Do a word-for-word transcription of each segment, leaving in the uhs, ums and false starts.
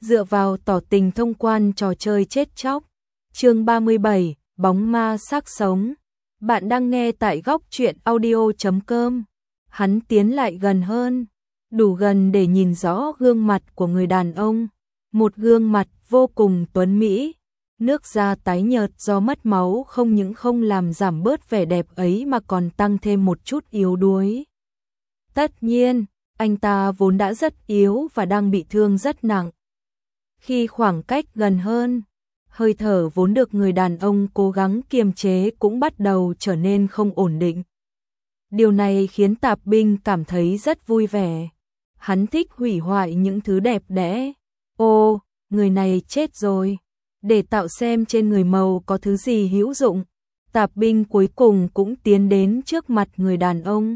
dựa vào tỏ tình thông quan trò chơi chết chóc. Chương ba mươi bảy, bóng ma xác sống. Bạn đang nghe tại góc truyện audio chấm com. Hắn tiến lại gần hơn, đủ gần để nhìn rõ gương mặt của người đàn ông, một gương mặt vô cùng tuấn mỹ. Nước da tái nhợt do mất máu không những không làm giảm bớt vẻ đẹp ấy mà còn tăng thêm một chút yếu đuối. Tất nhiên, anh ta vốn đã rất yếu và đang bị thương rất nặng. Khi khoảng cách gần hơn, hơi thở vốn được người đàn ông cố gắng kiềm chế cũng bắt đầu trở nên không ổn định. Điều này khiến Tạp Binh cảm thấy rất vui vẻ. Hắn thích hủy hoại những thứ đẹp đẽ. Ô, người này chết rồi. Để tạo xem trên người màu có thứ gì hữu dụng, Tạp Binh cuối cùng cũng tiến đến trước mặt người đàn ông.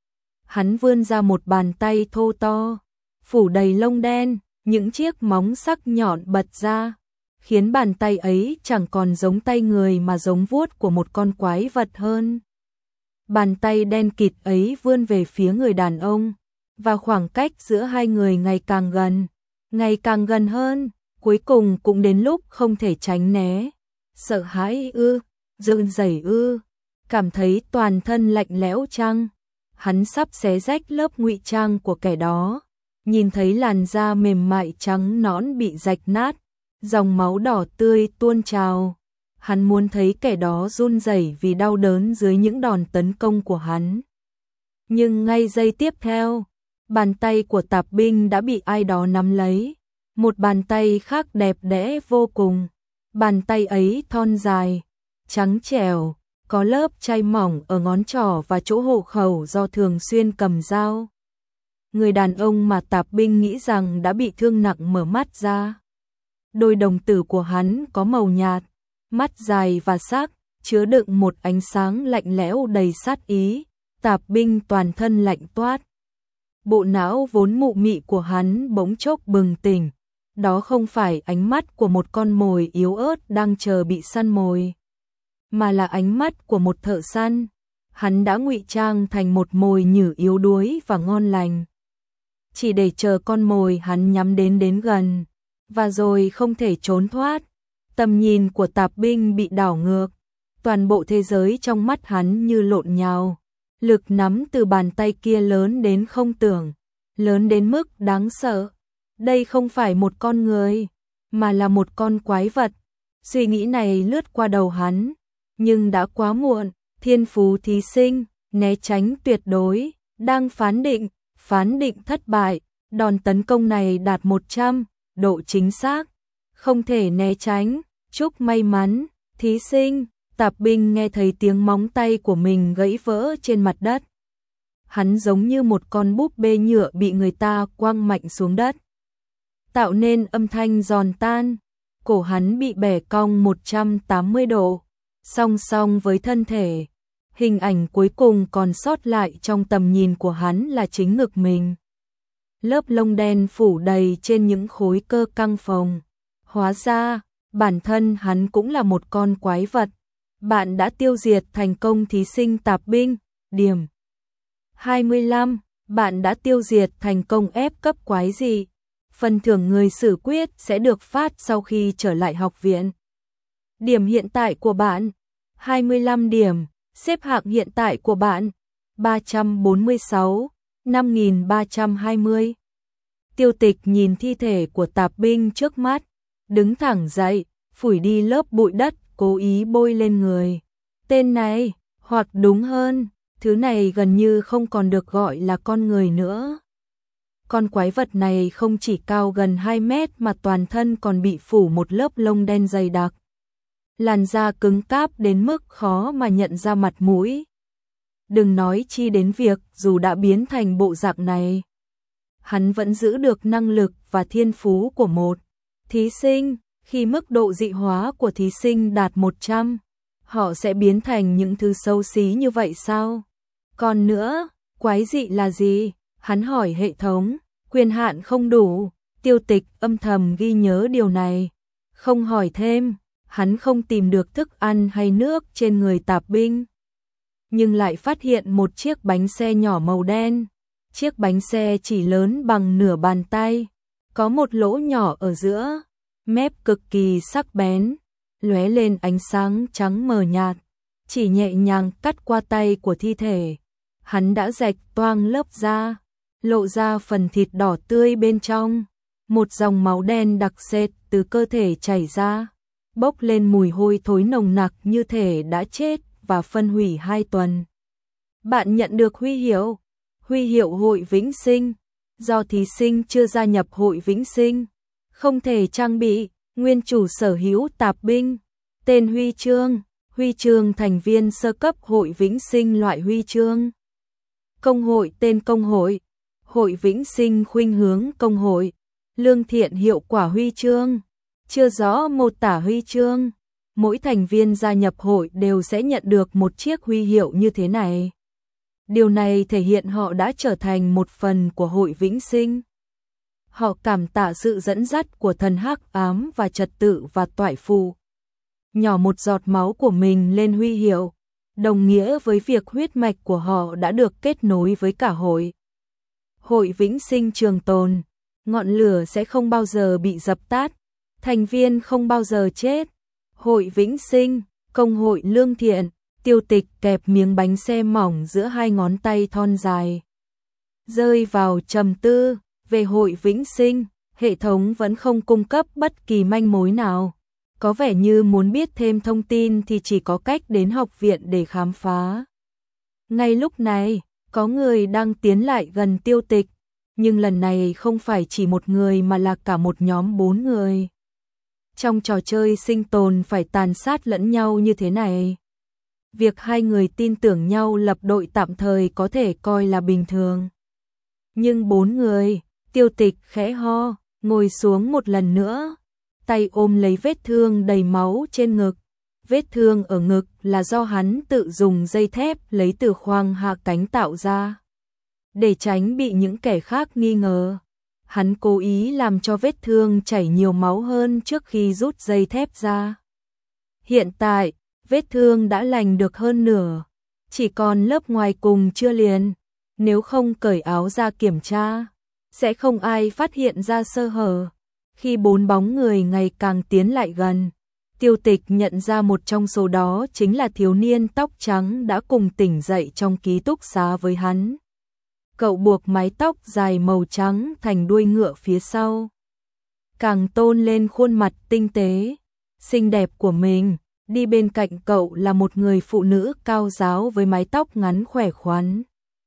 Hắn vươn ra một bàn tay thô to, phủ đầy lông đen, những chiếc móng sắc nhọn bật ra, khiến bàn tay ấy chẳng còn giống tay người mà giống vuốt của một con quái vật hơn. Bàn tay đen kịt ấy vươn về phía người đàn ông, và khoảng cách giữa hai người ngày càng gần, ngày càng gần hơn, cuối cùng cũng đến lúc không thể tránh né. Sợ hãi ư, run rẩy ư, cảm thấy toàn thân lạnh lẽo chăng? Hắn sắp xé rách lớp ngụy trang của kẻ đó, nhìn thấy làn da mềm mại trắng nõn bị rạch nát, dòng máu đỏ tươi tuôn trào. Hắn muốn thấy kẻ đó run rẩy vì đau đớn dưới những đòn tấn công của hắn. Nhưng ngay giây tiếp theo, bàn tay của Tạp Binh đã bị ai đó nắm lấy. Một bàn tay khác đẹp đẽ vô cùng. Bàn tay ấy thon dài, trắng trẻo, có lớp chai mỏng ở ngón trỏ và chỗ hộ khẩu do thường xuyên cầm dao. Người đàn ông mà Tạp Binh nghĩ rằng đã bị thương nặng mở mắt ra. Đôi đồng tử của hắn có màu nhạt, mắt dài và sắc, chứa đựng một ánh sáng lạnh lẽo đầy sát ý. Tạp Binh toàn thân lạnh toát. Bộ não vốn mụ mị của hắn bỗng chốc bừng tỉnh. Đó không phải ánh mắt của một con mồi yếu ớt đang chờ bị săn mồi, mà là ánh mắt của một thợ săn. Hắn đã ngụy trang thành một mồi nhử yếu đuối và ngon lành, chỉ để chờ con mồi hắn nhắm đến đến gần, và rồi không thể trốn thoát. Tầm nhìn của Tạp Binh bị đảo ngược, toàn bộ thế giới trong mắt hắn như lộn nhào. Lực nắm từ bàn tay kia lớn đến không tưởng, lớn đến mức đáng sợ. Đây không phải một con người, mà là một con quái vật. Suy nghĩ này lướt qua đầu hắn, nhưng đã quá muộn. Thiên phú thí sinh, né tránh tuyệt đối, đang phán định, phán định thất bại. Đòn tấn công này đạt một trăm độ chính xác, không thể né tránh. Chúc may mắn, thí sinh. Tạp Binh nghe thấy tiếng móng tay của mình gãy vỡ trên mặt đất. Hắn giống như một con búp bê nhựa bị người ta quăng mạnh xuống đất, tạo nên âm thanh giòn tan. Cổ hắn bị bẻ cong một trăm tám mươi độ, song song với thân thể. Hình ảnh cuối cùng còn sót lại trong tầm nhìn của hắn là chính ngực mình. Lớp lông đen phủ đầy trên những khối cơ căng phồng. Hóa ra, bản thân hắn cũng là một con quái vật. Bạn đã tiêu diệt thành công thí sinh Tạp Binh. Điểm hai mươi lăm. Bạn đã tiêu diệt thành công ép cấp quái dị. Phần thưởng người xử quyết sẽ được phát sau khi trở lại học viện. Điểm hiện tại của bạn hai mươi lăm điểm. Xếp hạng hiện tại của bạn ba trăm bốn mươi sáu, năm nghìn ba trăm hai mươi. Tiêu Tịch nhìn thi thể của Tạp Binh trước mắt, đứng thẳng dậy, phủi đi lớp bụi đất cố ý bôi lên người. Tên này, hoặc đúng hơn, thứ này gần như không còn được gọi là con người nữa. Con quái vật này không chỉ cao gần hai mét mà toàn thân còn bị phủ một lớp lông đen dày đặc. Làn da cứng cáp đến mức khó mà nhận ra mặt mũi. Đừng nói chi đến việc dù đã biến thành bộ dạng này, hắn vẫn giữ được năng lực và thiên phú của một thí sinh. Khi mức độ dị hóa của thí sinh đạt một trăm, họ sẽ biến thành những thứ xấu xí như vậy sao? Còn nữa, quái dị là gì? Hắn hỏi hệ thống. Quyền hạn không đủ. Tiêu Tịch âm thầm ghi nhớ điều này. Không hỏi thêm, hắn không tìm được thức ăn hay nước trên người Tạp Binh, nhưng lại phát hiện một chiếc bánh xe nhỏ màu đen. Chiếc bánh xe chỉ lớn bằng nửa bàn tay. có một lỗ nhỏ ở giữa, mép cực kỳ sắc bén, lóe lên ánh sáng trắng mờ nhạt, chỉ nhẹ nhàng cắt qua tay của thi thể. Hắn đã rạch toang lớp da, lộ ra phần thịt đỏ tươi bên trong, một dòng máu đen đặc sệt từ cơ thể chảy ra, bốc lên mùi hôi thối nồng nặc như thể đã chết và phân hủy hai tuần. Bạn nhận được huy hiệu, huy hiệu hội vĩnh sinh, do thí sinh chưa gia nhập hội vĩnh sinh, không thể trang bị, nguyên chủ sở hữu tạp binh. Tên huy chương, huy chương thành viên sơ cấp hội vĩnh sinh loại huy chương. Công hội tên công hội, hội vĩnh sinh khuynh hướng công hội. Lương thiện hiệu quả huy chương, chưa rõ mô tả huy chương. Mỗi thành viên gia nhập hội đều sẽ nhận được một chiếc huy hiệu như thế này. Điều này thể hiện họ đã trở thành một phần của hội vĩnh sinh. Họ cảm tạ sự dẫn dắt của thần hắc ám và trật tự và toại phù. Nhỏ một giọt máu của mình lên huy hiệu, đồng nghĩa với việc huyết mạch của họ đã được kết nối với cả hội. Hội vĩnh sinh trường tồn, ngọn lửa sẽ không bao giờ bị dập tắt, thành viên không bao giờ chết. Hội vĩnh sinh, công hội lương thiện, Tiêu Tịch kẹp miếng bánh xe mỏng giữa hai ngón tay thon dài. Rơi vào trầm tư, về hội vĩnh sinh, hệ thống vẫn không cung cấp bất kỳ manh mối nào. Có vẻ như muốn biết thêm thông tin thì chỉ có cách đến học viện để khám phá. Ngay lúc này, có người đang tiến lại gần Tiêu Tịch, nhưng lần này không phải chỉ một người mà là cả một nhóm bốn người. Trong trò chơi sinh tồn phải tàn sát lẫn nhau như thế này, việc hai người tin tưởng nhau lập đội tạm thời có thể coi là bình thường. Nhưng bốn người, Tiêu Tịch khẽ ho, ngồi xuống một lần nữa, tay ôm lấy vết thương đầy máu trên ngực. Vết thương ở ngực là do hắn tự dùng dây thép lấy từ khoang hạ cánh tạo ra. Để tránh bị những kẻ khác nghi ngờ, hắn cố ý làm cho vết thương chảy nhiều máu hơn trước khi rút dây thép ra. Hiện tại, vết thương đã lành được hơn nửa, chỉ còn lớp ngoài cùng chưa liền. Nếu không cởi áo ra kiểm tra, sẽ không ai phát hiện ra sơ hở. Khi bốn bóng người ngày càng tiến lại gần, Tiêu Tịch nhận ra một trong số đó chính là thiếu niên tóc trắng đã cùng tỉnh dậy trong ký túc xá với hắn. Cậu buộc mái tóc dài màu trắng thành đuôi ngựa phía sau, càng tôn lên khuôn mặt tinh tế, xinh đẹp của mình. Đi bên cạnh cậu là một người phụ nữ cao ráo với mái tóc ngắn khỏe khoắn,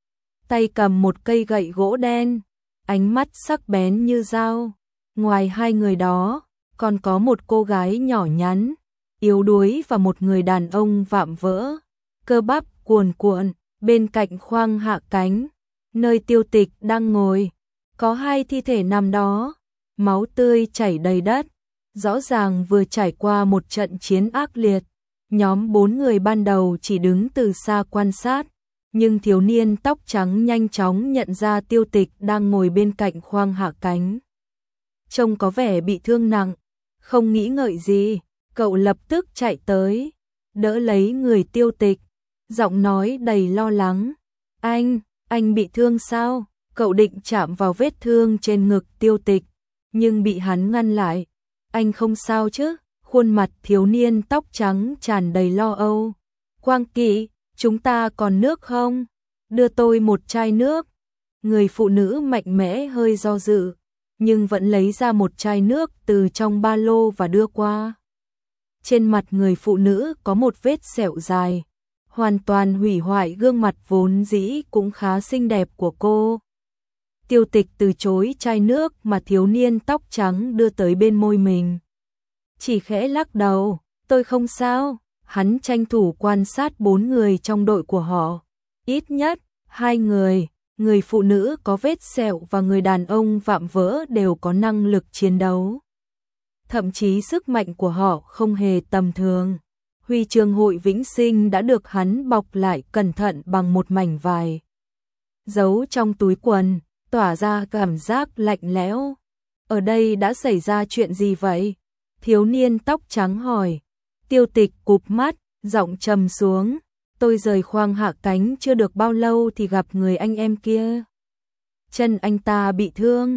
tay cầm một cây gậy gỗ đen, ánh mắt sắc bén như dao. Ngoài hai người đó, còn có một cô gái nhỏ nhắn, yếu đuối và một người đàn ông vạm vỡ, cơ bắp cuồn cuộn. Bên cạnh khoang hạ cánh, nơi Tiêu Tịch đang ngồi, có hai thi thể nằm đó, máu tươi chảy đầy đất, rõ ràng vừa trải qua một trận chiến ác liệt. Nhóm bốn người ban đầu chỉ đứng từ xa quan sát, nhưng thiếu niên tóc trắng nhanh chóng nhận ra Tiêu Tịch đang ngồi bên cạnh khoang hạ cánh. Trông có vẻ bị thương nặng, không nghĩ ngợi gì, cậu lập tức chạy tới, đỡ lấy người Tiêu Tịch, giọng nói đầy lo lắng. Anh, anh bị thương sao? Cậu định chạm vào vết thương trên ngực Tiêu Tịch, nhưng bị hắn ngăn lại. Anh không sao chứ? Khuôn mặt thiếu niên tóc trắng tràn đầy lo âu. Quang Kỵ, chúng ta còn nước không? Đưa tôi một chai nước. Người phụ nữ mạnh mẽ hơi do dự, nhưng vẫn lấy ra một chai nước từ trong ba lô và đưa qua. Trên mặt người phụ nữ có một vết sẹo dài, hoàn toàn hủy hoại gương mặt vốn dĩ cũng khá xinh đẹp của cô. Tiêu Tịch từ chối chai nước mà thiếu niên tóc trắng đưa tới bên môi mình, chỉ khẽ lắc đầu. Tôi không sao. Hắn tranh thủ quan sát bốn người trong đội của họ, ít nhất hai người, người phụ nữ có vết sẹo và người đàn ông vạm vỡ đều có năng lực chiến đấu. Thậm chí sức mạnh của họ không hề tầm thường. Huy chương hội vĩnh sinh đã được hắn bọc lại cẩn thận bằng một mảnh vải, giấu trong túi quần, tỏa ra cảm giác lạnh lẽo. Ở đây đã xảy ra chuyện gì vậy? Thiếu niên tóc trắng hỏi. Tiêu Tịch cụp mắt, giọng trầm xuống. Tôi rời khoang hạ cánh chưa được bao lâu thì gặp người anh em kia. Chân anh ta bị thương.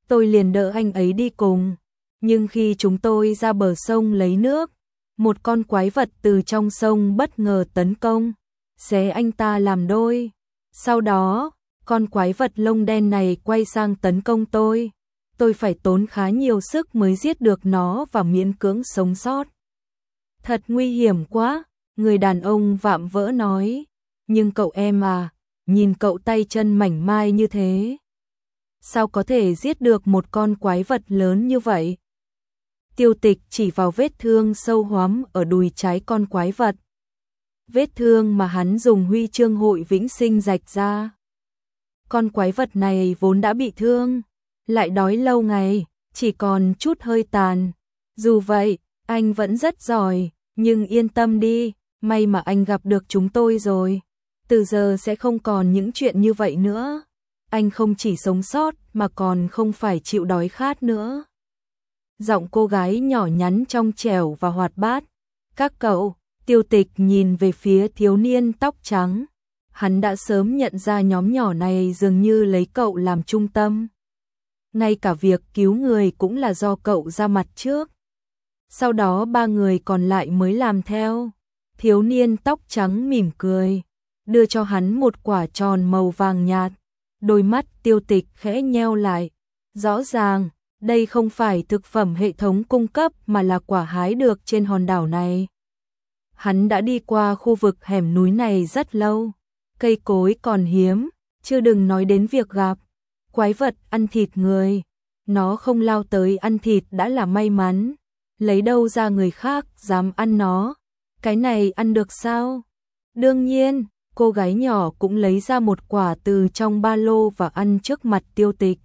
tôi liền đỡ anh ấy đi cùng. Nhưng khi chúng tôi ra bờ sông lấy nước, một con quái vật từ trong sông bất ngờ tấn công, xé anh ta làm đôi. Sau đó, con quái vật lông đen này quay sang tấn công tôi. Tôi phải tốn khá nhiều sức mới giết được nó và miễn cưỡng sống sót. Thật nguy hiểm quá, người đàn ông vạm vỡ nói. Nhưng cậu em à, nhìn cậu tay chân mảnh mai như thế, sao có thể giết được một con quái vật lớn như vậy? Tiêu Tịch chỉ vào vết thương sâu hoắm ở đùi trái con quái vật. Vết thương mà hắn dùng huy chương hội vĩnh sinh rạch ra. Con quái vật này vốn đã bị thương, lại đói lâu ngày, chỉ còn chút hơi tàn. Dù vậy, anh vẫn rất giỏi, nhưng yên tâm đi, may mà anh gặp được chúng tôi rồi. Từ giờ sẽ không còn những chuyện như vậy nữa. Anh không chỉ sống sót mà còn không phải chịu đói khát nữa. Giọng cô gái nhỏ nhắn trong trẻo và hoạt bát. Các cậu, Tiêu Tịch nhìn về phía thiếu niên tóc trắng. Hắn đã sớm nhận ra nhóm nhỏ này dường như lấy cậu làm trung tâm. Ngay cả việc cứu người cũng là do cậu ra mặt trước. Sau đó ba người còn lại mới làm theo. Thiếu niên tóc trắng mỉm cười, đưa cho hắn một quả tròn màu vàng nhạt. Đôi mắt Tiêu Tịch khẽ nheo lại. Rõ ràng, đây không phải thực phẩm hệ thống cung cấp mà là quả hái được trên hòn đảo này. Hắn đã đi qua khu vực hẻm núi này rất lâu. Cây cối còn hiếm, chưa đừng nói đến việc gặp quái vật ăn thịt người. Nó không lao tới ăn thịt đã là may mắn. Lấy đâu ra người khác dám ăn nó? Cái này ăn được sao? Đương nhiên, cô gái nhỏ cũng lấy ra một quả từ trong ba lô và ăn trước mặt Tiêu Tịch.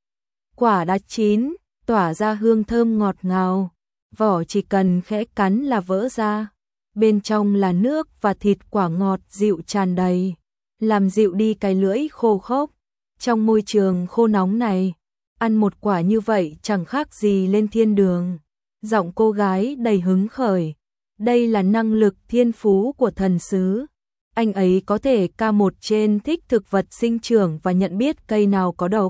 Quả đã chín, tỏa ra hương thơm ngọt ngào, vỏ chỉ cần khẽ cắn là vỡ ra. Bên trong là nước và thịt quả ngọt dịu tràn đầy, làm dịu đi cái lưỡi khô khốc. Trong môi trường khô nóng này, ăn một quả như vậy chẳng khác gì lên thiên đường. Giọng cô gái đầy hứng khởi. Đây là năng lực thiên phú của thần sứ. Anh ấy có thể ca một trên thích thực vật sinh trưởng và nhận biết cây nào có độc,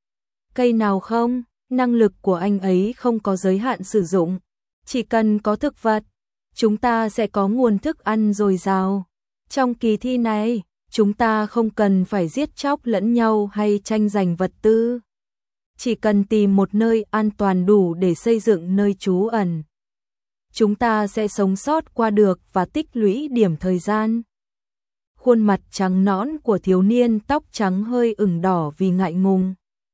cây nào không. Năng lực của anh ấy không có giới hạn sử dụng. Chỉ cần có thực vật, chúng ta sẽ có nguồn thức ăn dồi dào. Trong kỳ thi này, chúng ta không cần phải giết chóc lẫn nhau hay tranh giành vật tư. Chỉ cần tìm một nơi an toàn đủ để xây dựng nơi trú ẩn. Chúng ta sẽ sống sót qua được và tích lũy điểm thời gian. Khuôn mặt trắng nõn của thiếu niên tóc trắng hơi ửng đỏ vì ngại ngùng.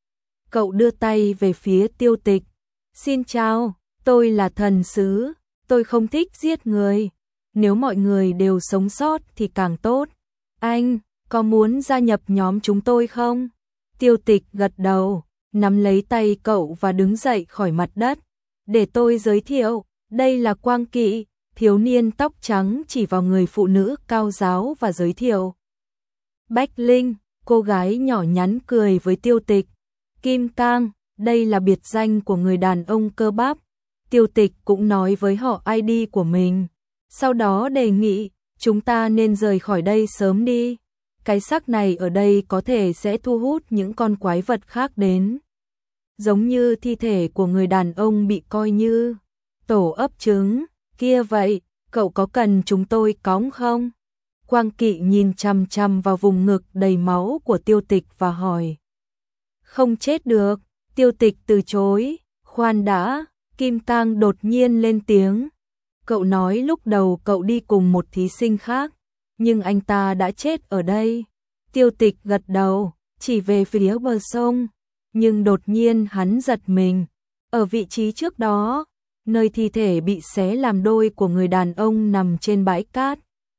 Cậu đưa tay về phía Tiêu Tịch. Xin chào, tôi là thần sứ, tôi không thích giết người. Nếu mọi người đều sống sót thì càng tốt. Anh, có muốn gia nhập nhóm chúng tôi không? Tiêu Tịch gật đầu, nắm lấy tay cậu và đứng dậy khỏi mặt đất. Để tôi giới thiệu, đây là Quang Kỵ. Thiếu niên tóc trắng chỉ vào người phụ nữ cao giáo và giới thiệu. Bách Linh, cô gái nhỏ nhắn cười với Tiêu Tịch. Kim Cang, đây là biệt danh của người đàn ông cơ bắp. Tiêu Tịch cũng nói với họ i đê của mình. Sau đó đề nghị, chúng ta nên rời khỏi đây sớm đi. Cái xác này ở đây có thể sẽ thu hút những con quái vật khác đến. Giống như thi thể của người đàn ông bị coi như tổ ấp trứng. Kia vậy, cậu có cần chúng tôi cõng không? Quang Kỵ nhìn chằm chằm vào vùng ngực đầy máu của Tiêu Tịch và hỏi. Không chết được. Tiêu Tịch từ chối. Khoan đã, Kim Cang đột nhiên lên tiếng. Cậu nói lúc đầu cậu đi cùng một thí sinh khác, nhưng anh ta đã chết ở đây. Tiêu Tịch gật đầu, chỉ về phía bờ sông. Nhưng đột nhiên hắn giật mình. Ở vị trí trước đó, nơi thi thể bị xé làm đôi của người đàn ông nằm trên bãi cát.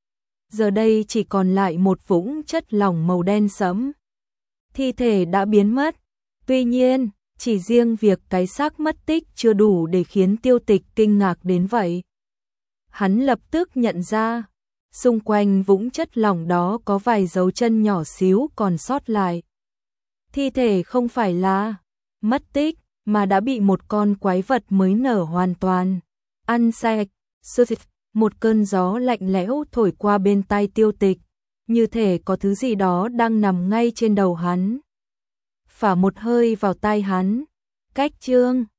Giờ đây chỉ còn lại một vũng chất lỏng màu đen sẫm. Thi thể đã biến mất. Tuy nhiên, chỉ riêng việc cái xác mất tích chưa đủ để khiến Tiêu Tịch kinh ngạc đến vậy. Hắn lập tức nhận ra, xung quanh vũng chất lỏng đó có vài dấu chân nhỏ xíu còn sót lại. Thi thể không phải là mất tích, mà đã bị một con quái vật mới nở hoàn toàn ăn sạch. Một cơn gió lạnh lẽo thổi qua bên tai Tiêu Tịch, như thể có thứ gì đó đang nằm ngay trên đầu hắn. Phả một hơi vào tai hắn, Cách chương